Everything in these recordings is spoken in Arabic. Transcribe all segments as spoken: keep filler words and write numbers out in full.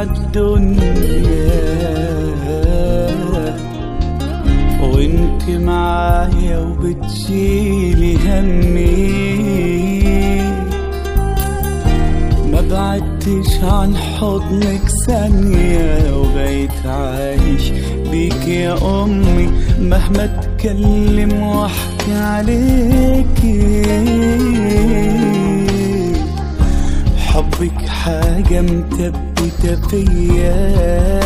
عالدنيا وانت معايا وبتشيلي همي. ما بعدتش عن حضنك ثانية وبقيت عايش بيك يا أمي، مهما اتكلم واحكي عليكي. حبك حاجة مثبتة فيا،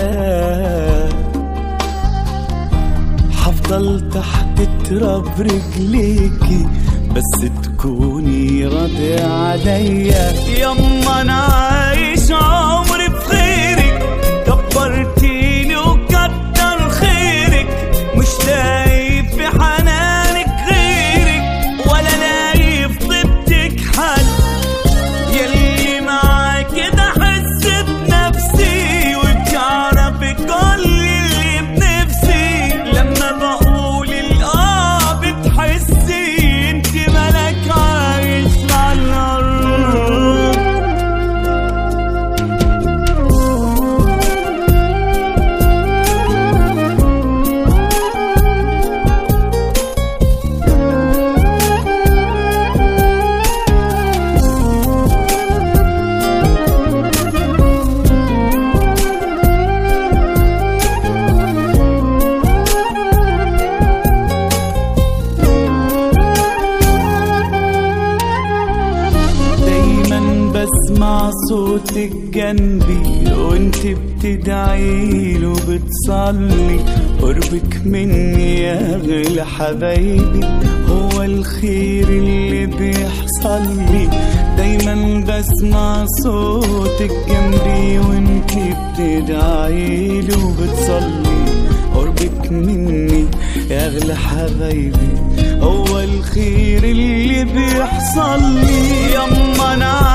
حفضل تحت تراب رجليكي بس تكوني راضي عليا. يما انا عايش عمري بخيرك، كبرتيني وكتر خيرك، مش لاقي في حنانك غيرك ولا لاقي في طيبتك حل. يلي معاك كده حس بنفسي وبتعرفي كل اللي بنفسي، لما بقول الاه بتحسي انت ملك عايش على الارض. بسمع صوتك جنبي وانت بتدعيله وبتصلي، قربك مني يا غلا حبايبي هو الخير اللي بيحصل لي. دايما بسمع صوتك جنبي وانت بتدعيله وبتصلي، قربك مني يا غلا حبايبي هو الخير اللي بيحصل لي. يما انا